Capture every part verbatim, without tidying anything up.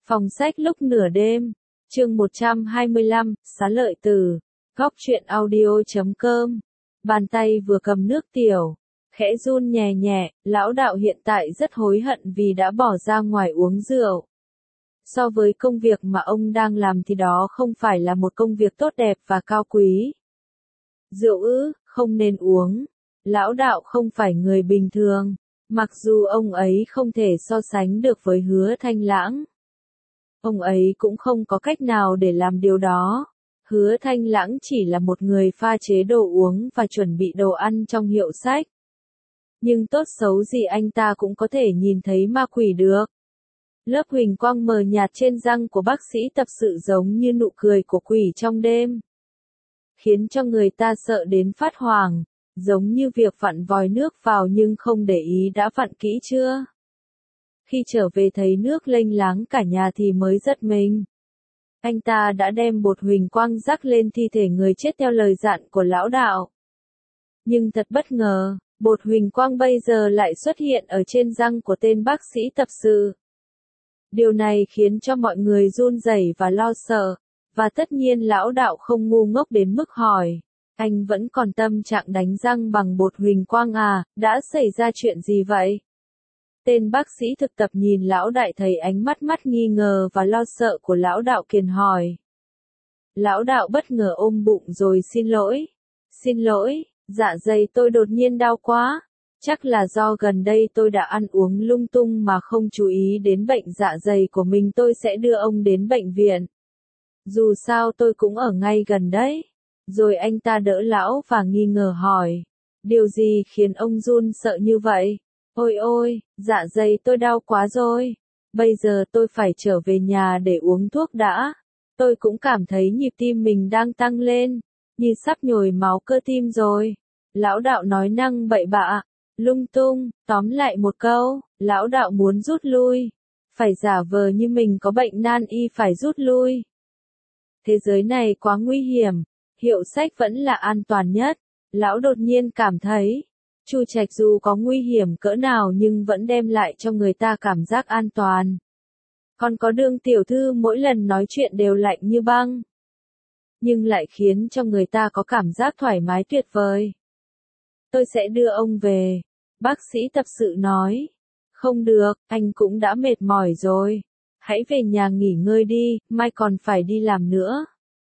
Phòng sách lúc nửa đêm, chương một trăm hai mươi lăm, xá lợi từ, góc truyện audio chấm com. Bàn tay vừa cầm nước tiểu, khẽ run nhẹ nhẹ, lão đạo hiện tại rất hối hận vì đã bỏ ra ngoài uống rượu. So với công việc mà ông đang làm thì đó không phải là một công việc tốt đẹp và cao quý. Rượu ư, không nên uống. Lão đạo không phải người bình thường, mặc dù ông ấy không thể so sánh được với Hứa Thanh Lãng. Ông ấy cũng không có cách nào để làm điều đó. Hứa Thanh Lãng chỉ là một người pha chế đồ uống và chuẩn bị đồ ăn trong hiệu sách. Nhưng tốt xấu gì anh ta cũng có thể nhìn thấy ma quỷ được. Lớp huỳnh quang mờ nhạt trên răng của bác sĩ tập sự giống như nụ cười của quỷ trong đêm, khiến cho người ta sợ đến phát hoảng, giống như việc vặn vòi nước vào nhưng không để ý đã vặn kỹ chưa. Khi trở về thấy nước lênh láng cả nhà thì mới giật mình. Anh ta đã đem bột huỳnh quang rắc lên thi thể người chết theo lời dặn của lão đạo. Nhưng thật bất ngờ, bột huỳnh quang bây giờ lại xuất hiện ở trên răng của tên bác sĩ tập sự. Điều này khiến cho mọi người run rẩy và lo sợ, và tất nhiên lão đạo không ngu ngốc đến mức hỏi, anh vẫn còn tâm trạng đánh răng bằng bột huỳnh quang à, đã xảy ra chuyện gì vậy? Tên bác sĩ thực tập nhìn lão đại thấy ánh mắt mắt nghi ngờ và lo sợ của lão đạo kiền hỏi. Lão đạo bất ngờ ôm bụng rồi xin lỗi. Xin lỗi, dạ dày tôi đột nhiên đau quá. Chắc là do gần đây tôi đã ăn uống lung tung mà không chú ý đến bệnh dạ dày của mình, tôi sẽ đưa ông đến bệnh viện. Dù sao tôi cũng ở ngay gần đấy. Rồi anh ta đỡ lão và nghi ngờ hỏi. Điều gì khiến ông run sợ như vậy? Ôi ôi, dạ dày tôi đau quá rồi. Bây giờ tôi phải trở về nhà để uống thuốc đã. Tôi cũng cảm thấy nhịp tim mình đang tăng lên, như sắp nhồi máu cơ tim rồi. Lão đạo nói năng bậy bạ, lung tung, tóm lại một câu, lão đạo muốn rút lui. Phải giả vờ như mình có bệnh nan y phải rút lui. Thế giới này quá nguy hiểm, hiệu sách vẫn là an toàn nhất. Lão đột nhiên cảm thấy, Chu Trạch dù có nguy hiểm cỡ nào nhưng vẫn đem lại cho người ta cảm giác an toàn. Còn có Đường tiểu thư mỗi lần nói chuyện đều lạnh như băng, nhưng lại khiến cho người ta có cảm giác thoải mái tuyệt vời. Tôi sẽ đưa ông về, bác sĩ tập sự nói. Không được, anh cũng đã mệt mỏi rồi. Hãy về nhà nghỉ ngơi đi, mai còn phải đi làm nữa.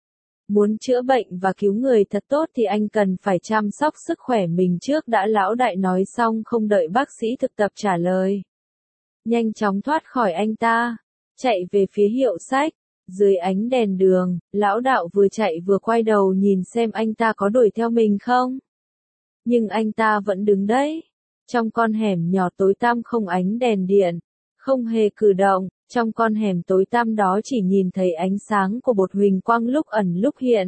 Muốn chữa bệnh và cứu người thật tốt thì anh cần phải chăm sóc sức khỏe mình trước đã, lão đại nói xong không đợi bác sĩ thực tập trả lời. Nhanh chóng thoát khỏi anh ta, chạy về phía hiệu sách. Dưới ánh đèn đường, lão đạo vừa chạy vừa quay đầu nhìn xem anh ta có đuổi theo mình không. Nhưng anh ta vẫn đứng đấy, trong con hẻm nhỏ tối tăm không ánh đèn điện, không hề cử động. Trong con hẻm tối tăm đó chỉ nhìn thấy ánh sáng của bột huỳnh quang lúc ẩn lúc hiện.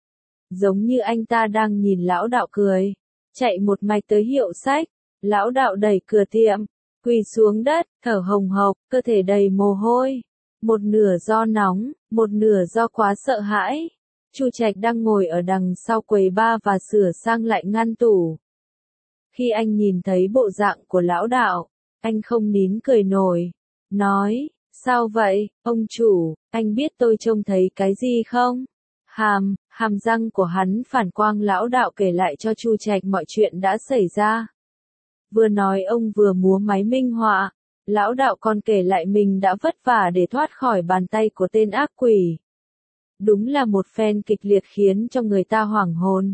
Giống như anh ta đang nhìn lão đạo cười. Chạy một mạch tới hiệu sách, lão đạo đẩy cửa tiệm, quỳ xuống đất, thở hồng hộc, cơ thể đầy mồ hôi. Một nửa do nóng, một nửa do quá sợ hãi. Chu Trạch đang ngồi ở đằng sau quầy bar và sửa sang lại ngăn tủ. Khi anh nhìn thấy bộ dạng của lão đạo, anh không nín cười nổi. Nói, sao vậy, ông chủ, anh biết tôi trông thấy cái gì không? Hàm, hàm răng của hắn phản quang, lão đạo kể lại cho Chu Trạch mọi chuyện đã xảy ra. Vừa nói ông vừa múa máy minh họa, lão đạo còn kể lại mình đã vất vả để thoát khỏi bàn tay của tên ác quỷ. Đúng là một phen kịch liệt khiến cho người ta hoảng hồn.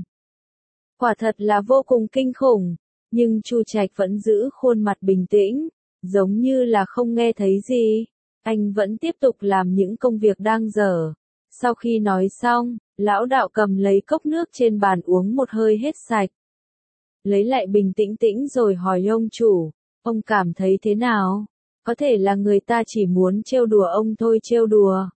Quả thật là vô cùng kinh khủng, nhưng Chu Trạch vẫn giữ khuôn mặt bình tĩnh, giống như là không nghe thấy gì. Anh vẫn tiếp tục làm những công việc đang dở. Sau khi nói xong, lão đạo cầm lấy cốc nước trên bàn uống một hơi hết sạch. Lấy lại bình tĩnh tĩnh rồi hỏi ông chủ, ông cảm thấy thế nào? Có thể là người ta chỉ muốn trêu đùa ông thôi, trêu đùa.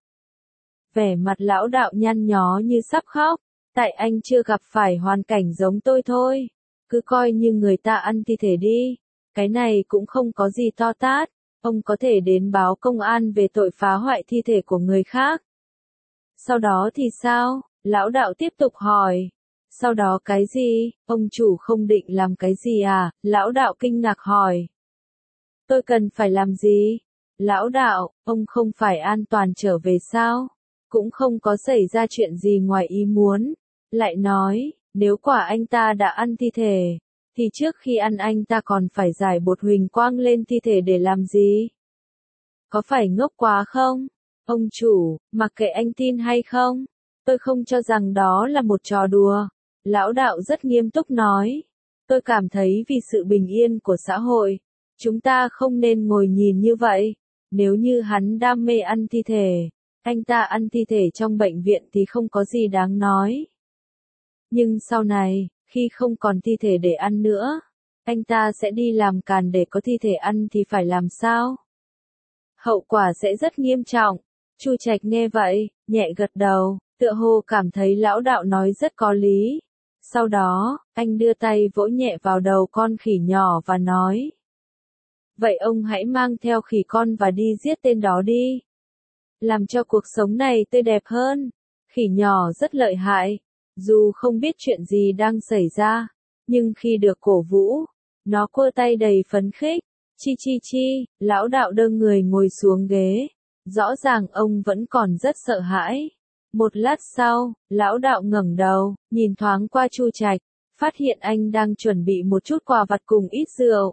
Vẻ mặt lão đạo nhăn nhó như sắp khóc, tại anh chưa gặp phải hoàn cảnh giống tôi thôi. Cứ coi như người ta ăn thi thể đi. Cái này cũng không có gì to tát, ông có thể đến báo công an về tội phá hoại thi thể của người khác. Sau đó thì sao? Lão đạo tiếp tục hỏi. Sau đó cái gì? Ông chủ không định làm cái gì à? Lão đạo kinh ngạc hỏi. Tôi cần phải làm gì? Lão đạo, ông không phải an toàn trở về sao? Cũng không có xảy ra chuyện gì ngoài ý muốn. Lại nói, nếu quả anh ta đã ăn thi thể, thì trước khi ăn anh ta còn phải giải bột huỳnh quang lên thi thể để làm gì? Có phải ngốc quá không? Ông chủ, mặc kệ anh tin hay không, tôi không cho rằng đó là một trò đùa. Lão đạo rất nghiêm túc nói. Tôi cảm thấy vì sự bình yên của xã hội, chúng ta không nên ngồi nhìn như vậy. Nếu như hắn đam mê ăn thi thể, anh ta ăn thi thể trong bệnh viện thì không có gì đáng nói. Nhưng sau này, khi không còn thi thể để ăn nữa, anh ta sẽ đi làm càn để có thi thể ăn thì phải làm sao? Hậu quả sẽ rất nghiêm trọng. Chu Trạch nghe vậy, nhẹ gật đầu, tựa hồ cảm thấy lão đạo nói rất có lý. Sau đó, anh đưa tay vỗ nhẹ vào đầu con khỉ nhỏ và nói. Vậy ông hãy mang theo khỉ con và đi giết tên đó đi. Làm cho cuộc sống này tươi đẹp hơn. Khỉ nhỏ rất lợi hại. Dù không biết chuyện gì đang xảy ra, nhưng khi được cổ vũ, nó quơ tay đầy phấn khích. Chi chi chi, lão đạo đơ người ngồi xuống ghế. Rõ ràng ông vẫn còn rất sợ hãi. Một lát sau, lão đạo ngẩng đầu, nhìn thoáng qua Chu Trạch, phát hiện anh đang chuẩn bị một chút quà vặt cùng ít rượu.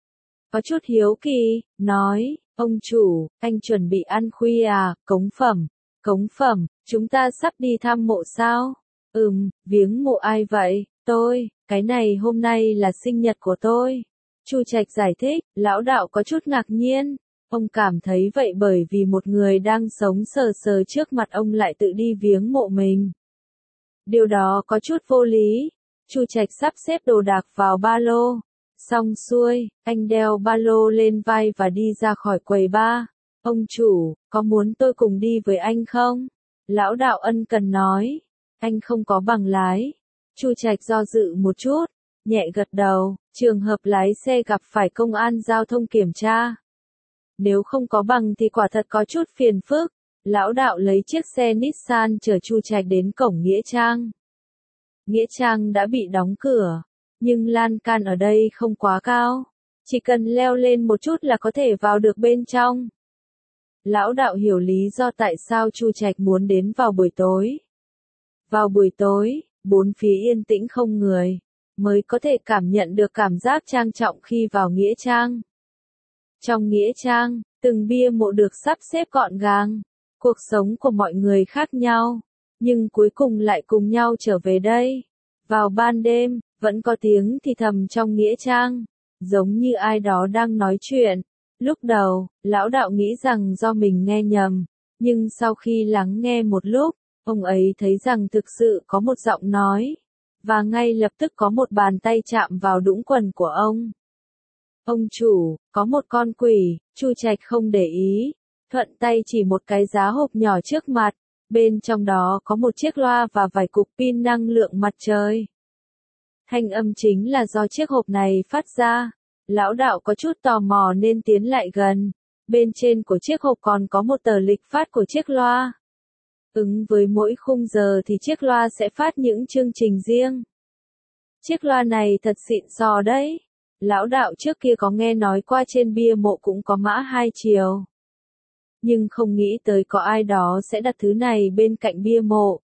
Có chút hiếu kỳ, nói, ông chủ, anh chuẩn bị ăn khuya à, cống phẩm, cống phẩm, chúng ta sắp đi thăm mộ sao? Ừm, viếng mộ ai vậy? Tôi, cái này hôm nay là sinh nhật của tôi. Chu Trạch giải thích, lão đạo có chút ngạc nhiên. Ông cảm thấy vậy bởi vì một người đang sống sờ sờ trước mặt ông lại tự đi viếng mộ mình. Điều đó có chút vô lý. Chu Trạch sắp xếp đồ đạc vào ba lô. Xong xuôi, anh đeo ba lô lên vai và đi ra khỏi quầy bar. Ông chủ, có muốn tôi cùng đi với anh không? Lão đạo ân cần nói. Anh không có bằng lái. Chu Trạch do dự một chút, nhẹ gật đầu, trường hợp lái xe gặp phải công an giao thông kiểm tra. Nếu không có bằng thì quả thật có chút phiền phức. Lão đạo lấy chiếc xe Nissan chở Chu Trạch đến cổng Nghĩa Trang. Nghĩa Trang đã bị đóng cửa, nhưng lan can ở đây không quá cao. Chỉ cần leo lên một chút là có thể vào được bên trong. Lão đạo hiểu lý do tại sao Chu Trạch muốn đến vào buổi tối. Vào buổi tối, bốn phía yên tĩnh không người, mới có thể cảm nhận được cảm giác trang trọng khi vào Nghĩa Trang. Trong Nghĩa Trang, từng bia mộ được sắp xếp gọn gàng. Cuộc sống của mọi người khác nhau, nhưng cuối cùng lại cùng nhau trở về đây. Vào ban đêm, vẫn có tiếng thì thầm trong Nghĩa Trang, giống như ai đó đang nói chuyện. Lúc đầu, lão đạo nghĩ rằng do mình nghe nhầm, nhưng sau khi lắng nghe một lúc, ông ấy thấy rằng thực sự có một giọng nói, và ngay lập tức có một bàn tay chạm vào đũng quần của ông. Ông chủ, có một con quỷ. Chu Trạch không để ý, thuận tay chỉ một cái giá hộp nhỏ trước mặt, bên trong đó có một chiếc loa và vài cục pin năng lượng mặt trời. Thanh âm chính là do chiếc hộp này phát ra. Lão đạo có chút tò mò nên tiến lại gần. Bên trên của chiếc hộp còn có một tờ lịch phát của chiếc loa. Ứng với mỗi khung giờ thì chiếc loa sẽ phát những chương trình riêng. Chiếc loa này thật xịn sò đấy. Lão đạo trước kia có nghe nói qua trên bia mộ cũng có mã hai chiều. Nhưng không nghĩ tới có ai đó sẽ đặt thứ này bên cạnh bia mộ.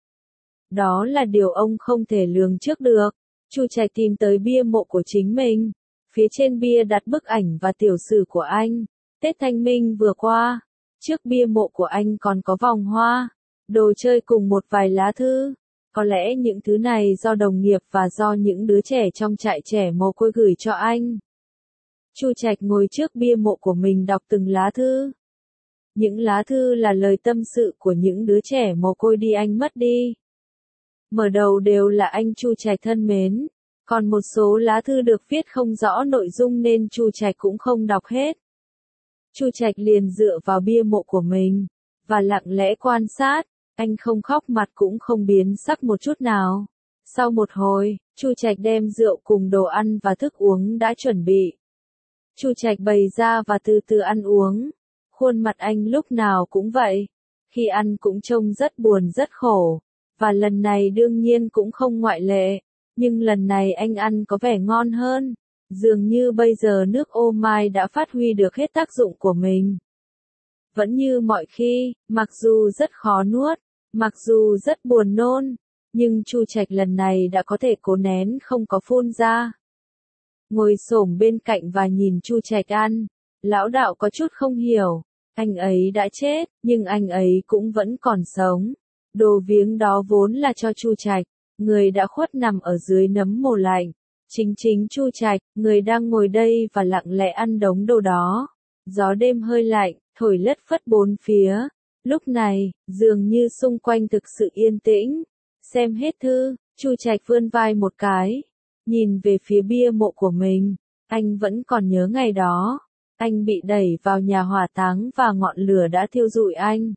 Đó là điều ông không thể lường trước được. Chu Trạch tìm tới bia mộ của chính mình. Phía trên bia đặt bức ảnh và tiểu sử của anh. Tết Thanh Minh vừa qua. Trước bia mộ của anh còn có vòng hoa, đồ chơi cùng một vài lá thư. Có lẽ những thứ này do đồng nghiệp và do những đứa trẻ trong trại trẻ mồ côi gửi cho anh. Chu Trạch ngồi trước bia mộ của mình đọc từng lá thư. Những lá thư là lời tâm sự của những đứa trẻ mồ côi đi anh mất đi. Mở đầu đều là anh Chu Trạch thân mến, còn một số lá thư được viết không rõ nội dung nên Chu Trạch cũng không đọc hết. Chu Trạch liền dựa vào bia mộ của mình, và lặng lẽ quan sát, anh không khóc mặt cũng không biến sắc một chút nào. Sau một hồi, Chu Trạch đem rượu cùng đồ ăn và thức uống đã chuẩn bị. Chu Trạch bày ra và từ từ ăn uống. Khuôn mặt anh lúc nào cũng vậy. Khi ăn cũng trông rất buồn rất khổ. Và lần này đương nhiên cũng không ngoại lệ. Nhưng lần này anh ăn có vẻ ngon hơn. Dường như bây giờ nước ô mai đã phát huy được hết tác dụng của mình. vẫn như mọi khi, mặc dù rất khó nuốt, mặc dù rất buồn nôn, nhưng Chu Trạch lần này đã có thể cố nén không có phun ra. Ngồi xổm bên cạnh và nhìn Chu Trạch ăn, lão đạo có chút không hiểu, anh ấy đã chết, nhưng anh ấy cũng vẫn còn sống. Đồ viếng đó vốn là cho Chu Trạch, người đã khuất nằm ở dưới nấm mồ lạnh. Chính chính Chu Trạch, người đang ngồi đây và lặng lẽ ăn đống đồ đó. Gió đêm hơi lạnh, thổi lất phất bốn phía. Lúc này, dường như xung quanh thực sự yên tĩnh. Xem hết thư, Chu Trạch vươn vai một cái, nhìn về phía bia mộ của mình. Anh vẫn còn nhớ ngày đó. Anh bị đẩy vào nhà hỏa táng và ngọn lửa đã thiêu rụi anh.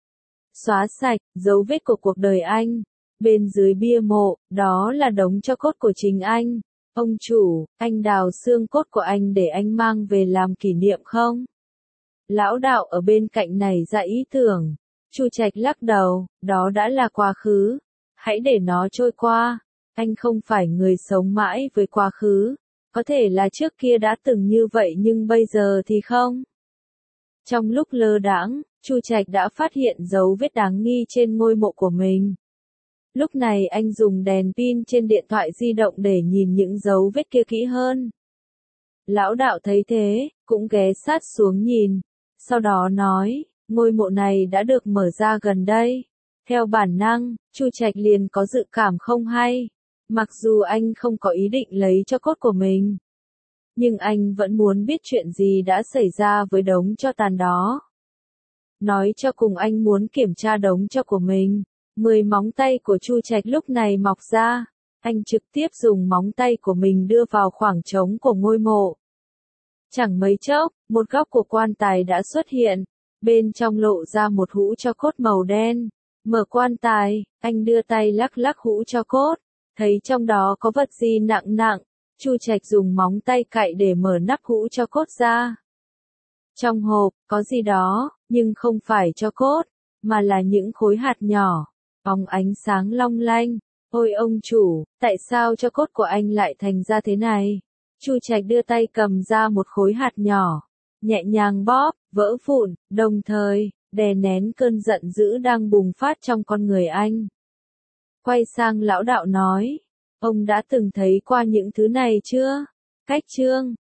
Xóa sạch, dấu vết của cuộc đời anh. Bên dưới bia mộ, đó là đống tro cốt của chính anh. Ông chủ, anh đào xương cốt của anh để anh mang về làm kỷ niệm không? Lão đạo ở bên cạnh này ra ý tưởng. Chu Trạch lắc đầu, đó đã là quá khứ. Hãy để nó trôi qua. Anh không phải người sống mãi với quá khứ. Có thể là trước kia đã từng như vậy nhưng bây giờ thì không. Trong lúc lơ đãng, Chu Trạch đã phát hiện dấu vết đáng nghi trên ngôi mộ của mình. Lúc này anh dùng đèn pin trên điện thoại di động để nhìn những dấu vết kia kỹ hơn. Lão đạo thấy thế, cũng ghé sát xuống nhìn. Sau đó nói, ngôi mộ này đã được mở ra gần đây. Theo bản năng, Chu Trạch liền có dự cảm không hay. Mặc dù anh không có ý định lấy tro cốt của mình, nhưng anh vẫn muốn biết chuyện gì đã xảy ra với đống tro tàn đó. Nói cho cùng anh muốn kiểm tra đống tro của mình. Mười móng tay của Chu Trạch lúc này mọc ra. Anh trực tiếp dùng móng tay của mình đưa vào khoảng trống của ngôi mộ. Chẳng mấy chốc, một góc của quan tài đã xuất hiện. Bên trong lộ ra một hũ tro cốt màu đen. Mở quan tài, anh đưa tay lắc lắc hũ tro cốt. Thấy trong đó có vật gì nặng nặng. Chu Trạch dùng móng tay cạy để mở nắp hũ tro cốt ra. Trong hộp, có gì đó, nhưng không phải tro cốt, mà là những khối hạt nhỏ, bóng ánh sáng long lanh. Ôi ông chủ, tại sao tro cốt của anh lại thành ra thế này? Chu Trạch đưa tay cầm ra một khối hạt nhỏ, nhẹ nhàng bóp, vỡ vụn, đồng thời, đè nén cơn giận dữ đang bùng phát trong con người anh. Quay sang lão đạo nói, ông đã từng thấy qua những thứ này chưa? Cách chương